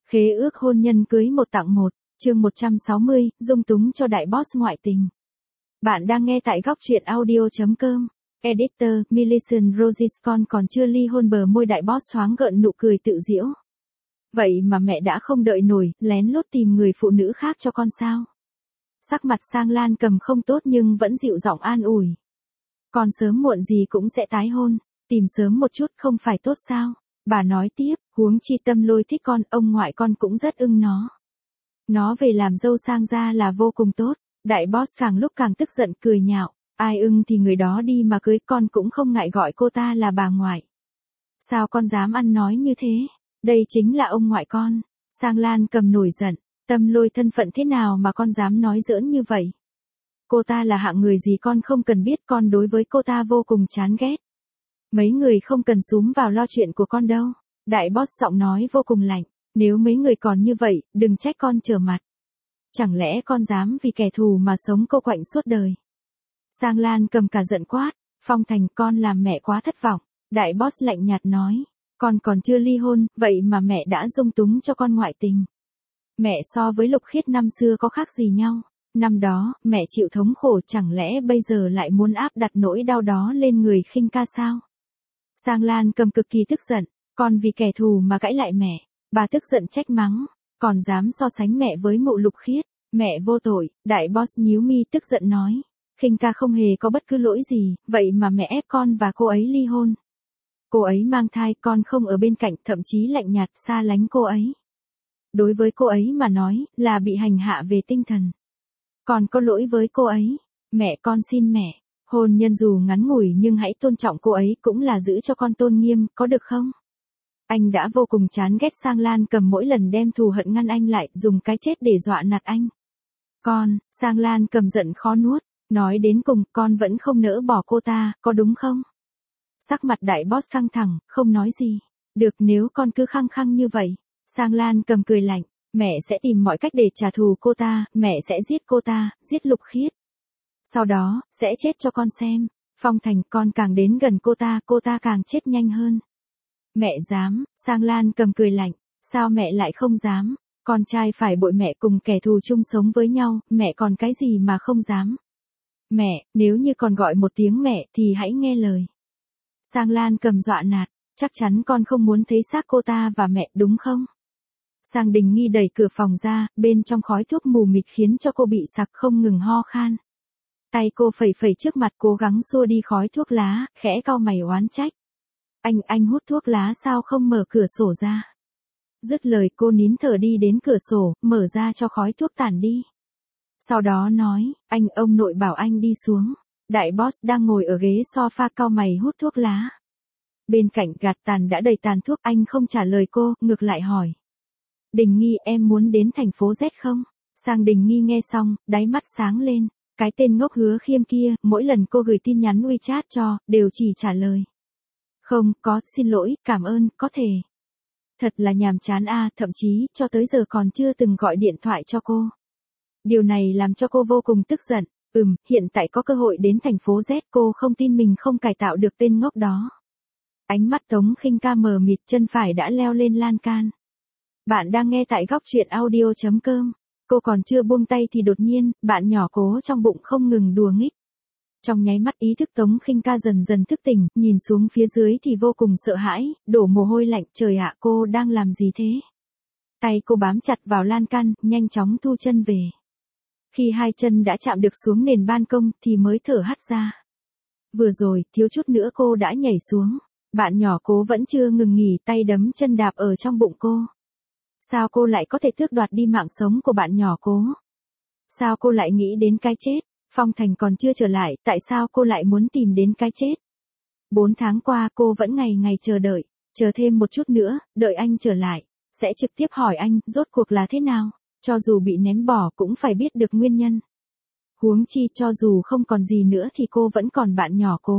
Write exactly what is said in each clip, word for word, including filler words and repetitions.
Khế ước hôn nhân cưới một tặng một, chương một trăm sáu mươi, dung túng cho đại boss ngoại tình. Bạn đang nghe tại góc truyện audio.com. Editor, Millicent Rogiscon còn chưa ly hôn, bờ môi đại boss thoáng gợn nụ cười tự giễu. Vậy mà mẹ đã không đợi nổi, lén lút tìm người phụ nữ khác cho con sao? Sắc mặt Sang Lan Cầm không tốt nhưng vẫn dịu giọng an ủi. Con sớm muộn gì cũng sẽ tái hôn, tìm sớm một chút không phải tốt sao? Bà nói tiếp, huống chi Tâm Lôi thích con, ông ngoại con cũng rất ưng nó. Nó về làm dâu Sang gia là vô cùng tốt. Đại boss càng lúc càng tức giận cười nhạo, ai ưng thì người đó đi mà cưới, con cũng không ngại gọi cô ta là bà ngoại. Sao con dám ăn nói như thế? Đây chính là ông ngoại con. Sang Lan Cầm nổi giận, Tâm Lôi thân phận thế nào mà con dám nói giỡn như vậy? Cô ta là hạng người gì con không cần biết, con đối với cô ta vô cùng chán ghét. Mấy người không cần xúm vào lo chuyện của con đâu. Đại boss giọng nói vô cùng lạnh, nếu mấy người còn như vậy, đừng trách con trở mặt. Chẳng lẽ con dám vì kẻ thù mà sống cô quạnh suốt đời? Sang Lan Cầm cả giận quát, Phong Thành, con làm mẹ quá thất vọng. Đại boss lạnh nhạt nói, con còn chưa ly hôn, vậy mà mẹ đã dung túng cho con ngoại tình. Mẹ so với Lục Khiết năm xưa có khác gì nhau? Năm đó, mẹ chịu thống khổ, chẳng lẽ bây giờ lại muốn áp đặt nỗi đau đó lên người Khinh ca sao? Sang Lan Cầm cực kỳ tức giận, con vì kẻ thù mà cãi lại mẹ. Bà tức giận trách mắng, còn dám so sánh mẹ với mụ Lục Khiết, mẹ vô tội. Đại boss nhíu mi tức giận nói, Khinh ca không hề có bất cứ lỗi gì, vậy mà mẹ ép con và cô ấy ly hôn. Cô ấy mang thai, con không ở bên cạnh, thậm chí lạnh nhạt xa lánh cô ấy. Đối với cô ấy mà nói, là bị hành hạ về tinh thần. Con có lỗi với cô ấy. Mẹ, con xin mẹ, hôn nhân dù ngắn ngủi nhưng hãy tôn trọng cô ấy, cũng là giữ cho con tôn nghiêm, có được không? Anh đã vô cùng chán ghét Sang Lan Cầm mỗi lần đem thù hận ngăn anh lại, dùng cái chết để dọa nạt anh. Con, Sang Lan Cầm giận khó nuốt, nói đến cùng, con vẫn không nỡ bỏ cô ta, có đúng không? Sắc mặt đại boss căng thẳng, không nói gì. Được, nếu con cứ khăng khăng như vậy. Sang Lan Cầm cười lạnh, mẹ sẽ tìm mọi cách để trả thù cô ta, mẹ sẽ giết cô ta, giết Lục Khiết. Sau đó, sẽ chết cho con xem. Phong Thành, con càng đến gần cô ta, cô ta càng chết nhanh hơn. Mẹ dám, Sang Lan Cầm cười lạnh, sao mẹ lại không dám? Con trai phải bội mẹ, cùng kẻ thù chung sống với nhau, mẹ còn cái gì mà không dám? Mẹ, nếu như còn gọi một tiếng mẹ thì hãy nghe lời. Sang Lan Cầm dọa nạt, chắc chắn con không muốn thấy xác cô ta và mẹ đúng không? Sang Đình Nghi đẩy cửa phòng ra, bên trong khói thuốc mù mịt khiến cho cô bị sặc không ngừng ho khan. Tay cô phẩy phẩy trước mặt cố gắng xua đi khói thuốc lá, khẽ cau mày oán trách. Anh, anh hút thuốc lá sao không mở cửa sổ ra? Dứt lời cô nín thở đi đến cửa sổ, mở ra cho khói thuốc tản đi. Sau đó nói, anh, ông nội bảo anh đi xuống. Đại boss đang ngồi ở ghế sofa cau mày hút thuốc lá. Bên cạnh gạt tàn đã đầy tàn thuốc, anh không trả lời cô, ngược lại hỏi. Đình Nghi, em muốn đến thành phố Z không? Sang Đình Nghi nghe xong, đáy mắt sáng lên. Cái tên ngốc Hứa Khiêm kia, mỗi lần cô gửi tin nhắn WeChat cho, đều chỉ trả lời. Không, có, xin lỗi, cảm ơn, có thể. Thật là nhàm chán a, thậm chí, cho tới giờ còn chưa từng gọi điện thoại cho cô. Điều này làm cho cô vô cùng tức giận. Ừm, hiện tại có cơ hội đến thành phố Z, cô không tin mình không cải tạo được tên ngốc đó. Ánh mắt Tống Khinh ca mờ mịt, chân phải đã leo lên lan can. Bạn đang nghe tại góc truyện audio.com. Cô còn chưa buông tay thì đột nhiên, bạn nhỏ Cố trong bụng không ngừng đùa nghích. Trong nháy mắt ý thức Tống Khinh ca dần dần thức tỉnh, nhìn xuống phía dưới thì vô cùng sợ hãi, đổ mồ hôi lạnh, trời ạ, cô đang làm gì thế? Tay cô bám chặt vào lan can, nhanh chóng thu chân về. Khi hai chân đã chạm được xuống nền ban công thì mới thở hắt ra. Vừa rồi, thiếu chút nữa cô đã nhảy xuống. Bạn nhỏ Cố vẫn chưa ngừng nghỉ, tay đấm chân đạp ở trong bụng cô. Sao cô lại có thể tước đoạt đi mạng sống của bạn nhỏ Cố? Sao cô lại nghĩ đến cái chết? Phong Thành còn chưa trở lại, tại sao cô lại muốn tìm đến cái chết? Bốn tháng qua cô vẫn ngày ngày chờ đợi, chờ thêm một chút nữa, đợi anh trở lại, sẽ trực tiếp hỏi anh, rốt cuộc là thế nào? Cho dù bị ném bỏ cũng phải biết được nguyên nhân. Huống chi cho dù không còn gì nữa thì cô vẫn còn bạn nhỏ Cố.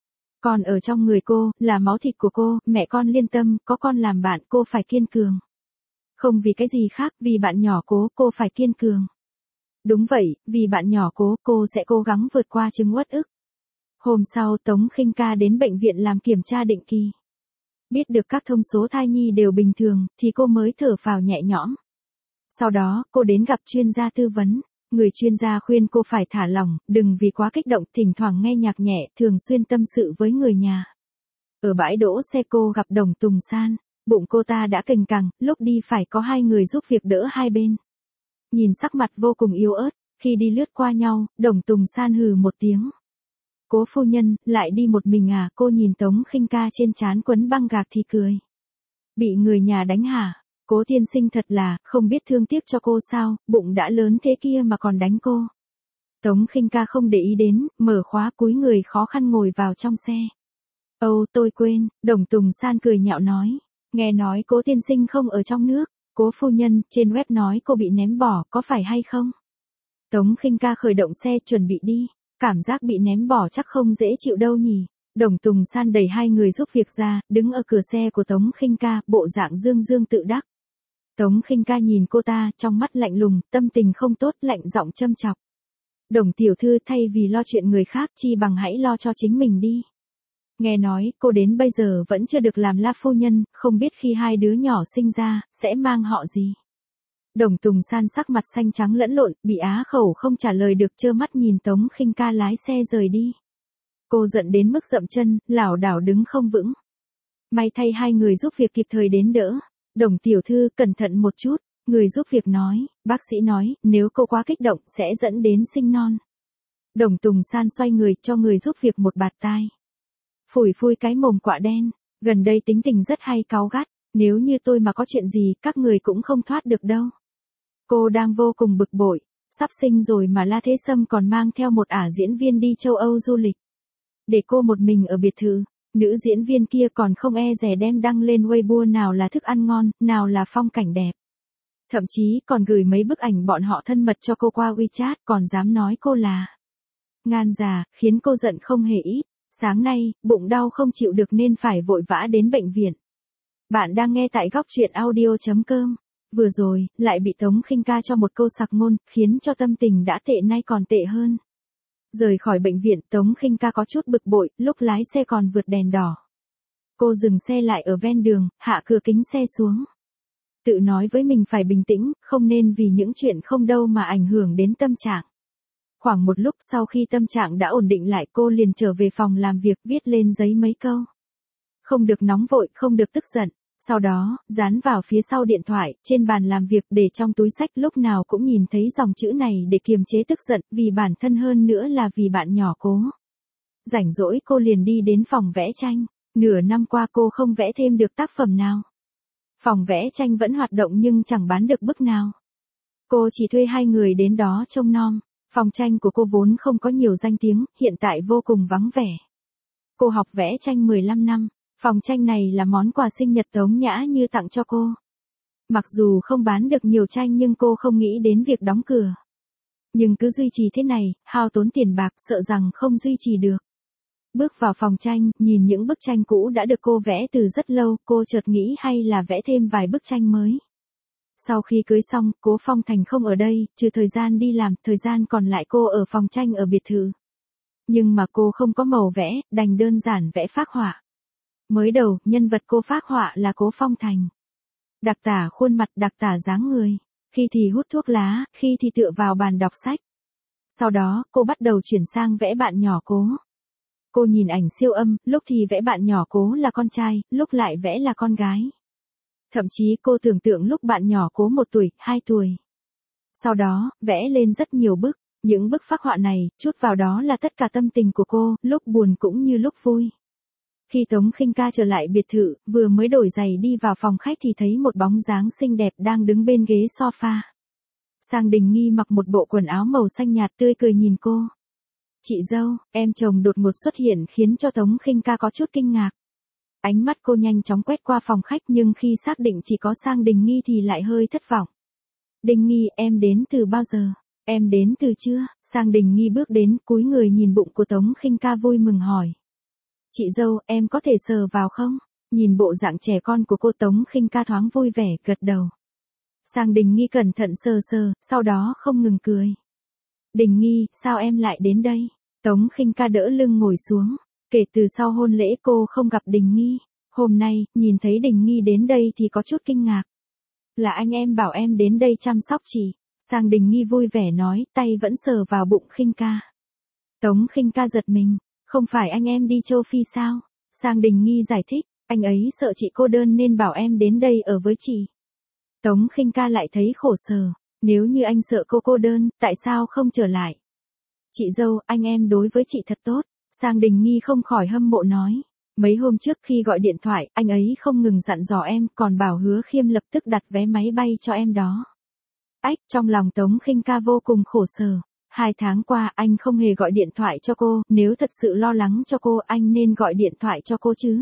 Còn ở trong người cô, là máu thịt của cô, mẹ con liên tâm, có con làm bạn, cô phải kiên cường. Không vì cái gì khác, vì bạn nhỏ Cố, cô phải kiên cường. Đúng vậy, vì bạn nhỏ Cố, cô sẽ cố gắng vượt qua chứng uất ức. Hôm sau Tống Khinh ca đến bệnh viện làm kiểm tra định kỳ. Biết được các thông số thai nhi đều bình thường, thì cô mới thở phào nhẹ nhõm. Sau đó, cô đến gặp chuyên gia tư vấn. Người chuyên gia khuyên cô phải thả lỏng, đừng vì quá kích động, thỉnh thoảng nghe nhạc nhẹ, thường xuyên tâm sự với người nhà. Ở bãi đỗ xe cô gặp Đồng Tùng San. Bụng cô ta đã cành cằng, lúc đi phải có hai người giúp việc đỡ hai bên. Nhìn sắc mặt vô cùng yếu ớt, khi đi lướt qua nhau, Đồng Tùng San hừ một tiếng. Cố phu nhân, lại đi một mình à? Cô nhìn Tống Khinh Ca trên trán quấn băng gạc thì cười. Bị người nhà đánh hả? Cố tiên sinh thật là, không biết thương tiếc cho cô sao, bụng đã lớn thế kia mà còn đánh cô. Tống Khinh Ca không để ý đến, mở khóa cúi người khó khăn ngồi vào trong xe. Âu, tôi quên, Đồng Tùng San cười nhạo nói. Nghe nói cố tiên sinh không ở trong nước, Cố phu nhân, trên web nói cô bị ném bỏ, có phải hay không? Tống Khinh Ca khởi động xe chuẩn bị đi, cảm giác bị ném bỏ chắc không dễ chịu đâu nhỉ. Đồng Tùng San đẩy hai người giúp việc ra, đứng ở cửa xe của Tống Khinh Ca, bộ dạng dương dương tự đắc. Tống Khinh Ca nhìn cô ta, trong mắt lạnh lùng, tâm tình không tốt, lạnh giọng châm chọc. Đồng tiểu thư, thay vì lo chuyện người khác chi bằng hãy lo cho chính mình đi. Nghe nói, cô đến bây giờ vẫn chưa được làm la phu nhân, không biết khi hai đứa nhỏ sinh ra, sẽ mang họ gì. Đồng Tùng San sắc mặt xanh trắng lẫn lộn, bị á khẩu không trả lời được, trơ mắt nhìn Tống Khinh Ca lái xe rời đi. Cô giận đến mức dậm chân, lảo đảo đứng không vững. May thay hai người giúp việc kịp thời đến đỡ. Đồng tiểu thư, cẩn thận một chút, người giúp việc nói, bác sĩ nói, nếu cô quá kích động sẽ dẫn đến sinh non. Đồng Tùng San xoay người cho người giúp việc một bạt tai. Phủi phui cái mồm quạ đen, gần đây tính tình rất hay cáu gắt, nếu như tôi mà có chuyện gì các người cũng không thoát được đâu. Cô đang vô cùng bực bội, sắp sinh rồi mà La Thế Sâm còn mang theo một ả diễn viên đi châu Âu du lịch. Để cô một mình ở biệt thự, nữ diễn viên kia còn không e dè đem đăng lên Weibo nào là thức ăn ngon, nào là phong cảnh đẹp. Thậm chí còn gửi mấy bức ảnh bọn họ thân mật cho cô qua WeChat, còn dám nói cô là ngan già, khiến cô giận không hề ít. Sáng nay, bụng đau không chịu được nên phải vội vã đến bệnh viện. Bạn đang nghe tại góc truyện audio chấm com. Vừa rồi, lại bị Tống Khinh Ca cho một câu sặc ngôn, khiến cho tâm tình đã tệ nay còn tệ hơn. Rời khỏi bệnh viện, Tống Khinh Ca có chút bực bội, lúc lái xe còn vượt đèn đỏ. Cô dừng xe lại ở ven đường, hạ cửa kính xe xuống. Tự nói với mình phải bình tĩnh, không nên vì những chuyện không đâu mà ảnh hưởng đến tâm trạng. Khoảng một lúc sau khi tâm trạng đã ổn định lại, cô liền trở về phòng làm việc, viết lên giấy mấy câu. Không được nóng vội, không được tức giận. Sau đó, dán vào phía sau điện thoại, trên bàn làm việc, để trong túi xách, lúc nào cũng nhìn thấy dòng chữ này để kiềm chế tức giận, vì bản thân hơn nữa là vì bạn nhỏ Cố. Rảnh rỗi cô liền đi đến phòng vẽ tranh. Nửa năm qua cô không vẽ thêm được tác phẩm nào. Phòng vẽ tranh vẫn hoạt động nhưng chẳng bán được bức nào. Cô chỉ thuê hai người đến đó trông nom. Phòng tranh của cô vốn không có nhiều danh tiếng, hiện tại vô cùng vắng vẻ. Cô học vẽ tranh mười lăm năm, phòng tranh này là món quà sinh nhật Tống Nhã Như tặng cho cô. Mặc dù không bán được nhiều tranh nhưng cô không nghĩ đến việc đóng cửa. Nhưng cứ duy trì thế này, hao tốn tiền bạc, sợ rằng không duy trì được. Bước vào phòng tranh, nhìn những bức tranh cũ đã được cô vẽ từ rất lâu, cô chợt nghĩ hay là vẽ thêm vài bức tranh mới. Sau khi cưới xong, Cố Phong Thành không ở đây, trừ thời gian đi làm, thời gian còn lại cô ở phòng tranh ở biệt thự. Nhưng mà cô không có màu vẽ, đành đơn giản vẽ phác họa. Mới đầu, nhân vật cô phác họa là Cố Phong Thành. Đặc tả khuôn mặt, đặc tả dáng người, khi thì hút thuốc lá, khi thì tựa vào bàn đọc sách. Sau đó, cô bắt đầu chuyển sang vẽ bạn nhỏ Cố. Cô nhìn ảnh siêu âm, lúc thì vẽ bạn nhỏ Cố là con trai, lúc lại vẽ là con gái. Thậm chí cô tưởng tượng lúc bạn nhỏ Cố một tuổi, hai tuổi. Sau đó, vẽ lên rất nhiều bức, những bức phác họa này, chút vào đó là tất cả tâm tình của cô, lúc buồn cũng như lúc vui. Khi Tống Khinh Ca trở lại biệt thự, vừa mới đổi giày đi vào phòng khách thì thấy một bóng dáng xinh đẹp đang đứng bên ghế sofa. Sang Đình Nghi mặc một bộ quần áo màu xanh nhạt, tươi cười nhìn cô. Chị dâu, em chồng đột ngột xuất hiện khiến cho Tống Khinh Ca có chút kinh ngạc. Ánh mắt cô nhanh chóng quét qua phòng khách nhưng khi xác định chỉ có Sang Đình Nghi thì lại hơi thất vọng. Đình Nghi, em đến từ bao giờ? Em đến từ trưa? Sang Đình Nghi bước đến, cúi người nhìn bụng của Tống Khinh Ca vui mừng hỏi. Chị dâu, em có thể sờ vào không? Nhìn bộ dạng trẻ con của cô, Tống Khinh Ca thoáng vui vẻ, gật đầu. Sang Đình Nghi cẩn thận sờ sờ, sau đó không ngừng cười. Đình Nghi, sao em lại đến đây? Tống Khinh Ca đỡ lưng ngồi xuống. Kể từ sau hôn lễ cô không gặp Đình Nghi. Hôm nay, nhìn thấy Đình Nghi đến đây thì có chút kinh ngạc. Là anh em bảo em đến đây chăm sóc chị. Sang Đình Nghi vui vẻ nói, tay vẫn sờ vào bụng Khinh Ca. Tống Khinh Ca giật mình, không phải anh em đi châu Phi sao? Sang Đình Nghi giải thích, anh ấy sợ chị cô đơn nên bảo em đến đây ở với chị. Tống Khinh Ca lại thấy khổ sở, nếu như anh sợ cô cô đơn, tại sao không trở lại? Chị dâu, anh em đối với chị thật tốt. Sang Đình Nghi không khỏi hâm mộ nói. Mấy hôm trước khi gọi điện thoại, anh ấy không ngừng dặn dò em, còn bảo Hứa Khiêm lập tức đặt vé máy bay cho em đó. Ách, trong lòng Tống Khinh Ca vô cùng khổ sở. Hai tháng qua anh không hề gọi điện thoại cho cô, nếu thật sự lo lắng cho cô anh nên gọi điện thoại cho cô chứ.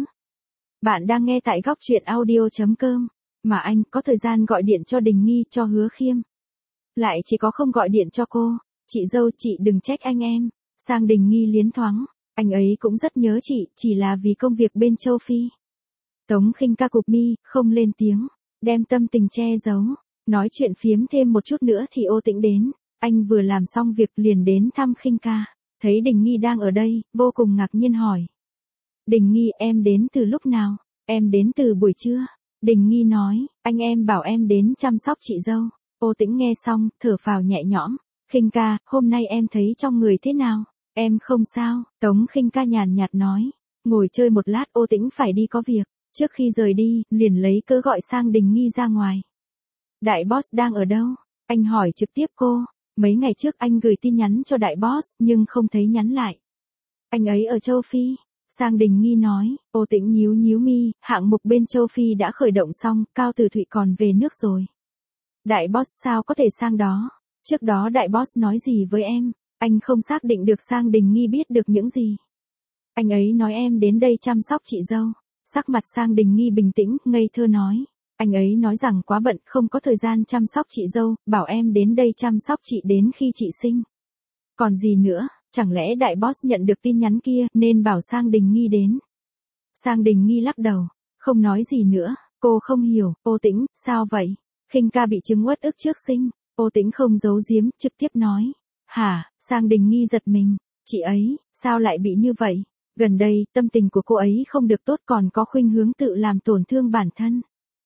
Bạn đang nghe tại góc truyện audio chấm com, mà anh có thời gian gọi điện cho Đình Nghi, cho Hứa Khiêm. Lại chỉ có không gọi điện cho cô. Chị dâu, chị đừng trách anh em. Sang Đình Nghi liến thoáng, anh ấy cũng rất nhớ chị, chỉ là vì công việc bên châu Phi. Tống Khinh Ca cụp mi, không lên tiếng, đem tâm tình che giấu. Nói chuyện phiếm thêm một chút nữa thì Ô Tĩnh đến, anh vừa làm xong việc liền đến thăm Khinh Ca, thấy Đình Nghi đang ở đây, vô cùng ngạc nhiên hỏi. Đình Nghi, em đến từ lúc nào? Em đến từ buổi trưa. Đình Nghi nói, anh em bảo em đến chăm sóc chị dâu. Ô Tĩnh nghe xong, thở phào nhẹ nhõm. Khinh Ca, hôm nay em thấy trong người thế nào? Em không sao. Tống Khinh Ca nhàn nhạt nói, ngồi chơi một lát. Ô Tĩnh phải đi có việc, trước khi rời đi, liền lấy cớ gọi Sang Đình Nghi ra ngoài. Đại boss đang ở đâu? Anh hỏi trực tiếp cô. Mấy ngày trước anh gửi tin nhắn cho đại boss, nhưng không thấy nhắn lại. Anh ấy ở châu Phi. Sang Đình Nghi nói. Ô Tĩnh nhíu nhíu mi, hạng mục bên châu Phi đã khởi động xong, Cao Từ Thụy còn về nước rồi. Đại boss sao có thể sang đó? Trước đó đại boss nói gì với em? Anh không xác định được. Sang Đình Nghi biết được những gì. Anh ấy nói em đến đây chăm sóc chị dâu. Sắc mặt Sang Đình Nghi bình tĩnh, ngây thơ nói. Anh ấy nói rằng quá bận, không có thời gian chăm sóc chị dâu, bảo em đến đây chăm sóc chị đến khi chị sinh. Còn gì nữa, chẳng lẽ đại boss nhận được tin nhắn kia, nên bảo Sang Đình Nghi đến. Sang Đình Nghi lắc đầu, không nói gì nữa, cô không hiểu. Ô Tĩnh, sao vậy? Khinh Ca bị chứng uất ức trước sinh. Ô Tĩnh không giấu giếm, trực tiếp nói. Hả? Sang Đình Nghi giật mình, chị ấy, sao lại bị như vậy? Gần đây, tâm tình của cô ấy không được tốt, còn có khuynh hướng tự làm tổn thương bản thân.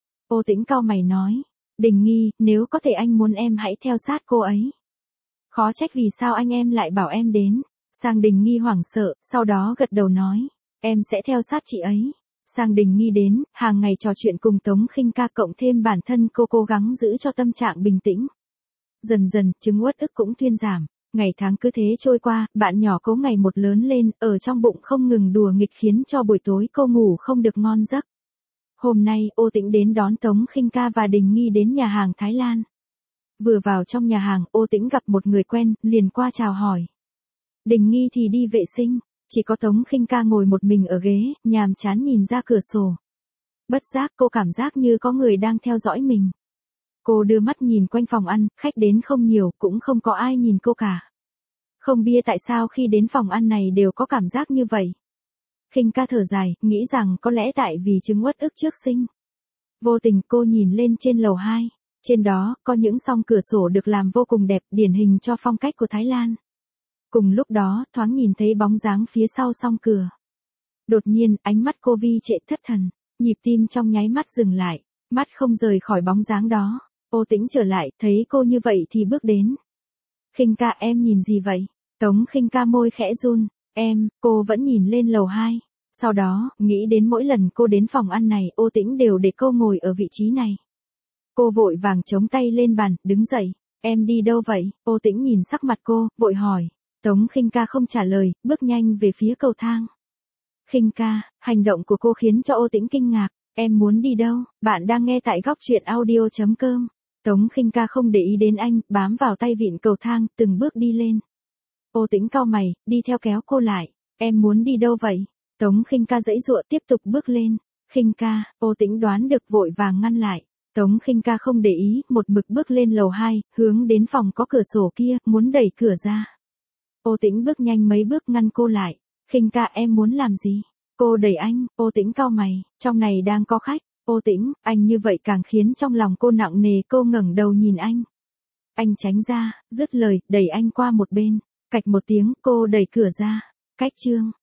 Ô Tĩnh cau mày nói, Đình Nghi, nếu có thể anh muốn em hãy theo sát cô ấy. Khó trách vì sao anh em lại bảo em đến. Sang Đình Nghi hoảng sợ, sau đó gật đầu nói, em sẽ theo sát chị ấy. Sang Đình Nghi đến, hàng ngày trò chuyện cùng Tống Khinh Ca cộng thêm bản thân cô cố gắng giữ cho tâm trạng bình tĩnh. Dần dần, chứng uất ức cũng thuyên giảm, ngày tháng cứ thế trôi qua, bạn nhỏ cố ngày một lớn lên, ở trong bụng không ngừng đùa nghịch khiến cho buổi tối cô ngủ không được ngon giấc. Hôm nay, Ô Tĩnh đến đón Tống Khinh Ca và Đình Nghi đến nhà hàng Thái Lan. Vừa vào trong nhà hàng, Ô Tĩnh gặp một người quen, liền qua chào hỏi. Đình Nghi thì đi vệ sinh, chỉ có Tống Khinh Ca ngồi một mình ở ghế, nhàm chán nhìn ra cửa sổ. Bất giác cô cảm giác như có người đang theo dõi mình. Cô đưa mắt nhìn quanh phòng ăn, khách đến không nhiều, cũng không có ai nhìn cô cả. Không biết tại sao khi đến phòng ăn này đều có cảm giác như vậy. Khinh Ca thở dài, nghĩ rằng có lẽ tại vì chứng uất ức trước sinh. Vô tình cô nhìn lên trên lầu hai, trên đó có những song cửa sổ được làm vô cùng đẹp, điển hình cho phong cách của Thái Lan. Cùng lúc đó, thoáng nhìn thấy bóng dáng phía sau song cửa. Đột nhiên, ánh mắt cô vi trệ thất thần, nhịp tim trong nháy mắt dừng lại, mắt không rời khỏi bóng dáng đó. Ô Tĩnh trở lại, thấy cô như vậy thì bước đến. Khinh Ca, em nhìn gì vậy? Tống Khinh Ca môi khẽ run. Em, cô vẫn nhìn lên lầu hai. Sau đó, nghĩ đến mỗi lần cô đến phòng ăn này, Ô Tĩnh đều để cô ngồi ở vị trí này. Cô vội vàng chống tay lên bàn, đứng dậy. Em đi đâu vậy? Ô Tĩnh nhìn sắc mặt cô, vội hỏi. Tống Khinh Ca không trả lời, bước nhanh về phía cầu thang. Khinh Ca, hành động của cô khiến cho Ô Tĩnh kinh ngạc. Em muốn đi đâu? Bạn đang nghe tại góc truyện audio chấm com. Tống Khinh Ca không để ý đến anh, bám vào tay vịn cầu thang, từng bước đi lên. Ô Tĩnh cau mày, đi theo kéo cô lại. Em muốn đi đâu vậy? Tống Khinh Ca giãy giụa tiếp tục bước lên. Khinh Ca, Ô Tĩnh đoán được vội vàng ngăn lại. Tống Khinh Ca không để ý, một mực bước lên lầu hai, hướng đến phòng có cửa sổ kia, muốn đẩy cửa ra. Ô Tĩnh bước nhanh mấy bước ngăn cô lại. Khinh Ca, em muốn làm gì? Cô đẩy anh. Ô Tĩnh cau mày, trong này đang có khách. Ô Tĩnh, anh như vậy càng khiến trong lòng cô nặng nề. Cô ngẩng đầu nhìn anh. Anh tránh ra, dứt lời, đẩy anh qua một bên. Cạch một tiếng, cô đẩy cửa ra. Cách chương.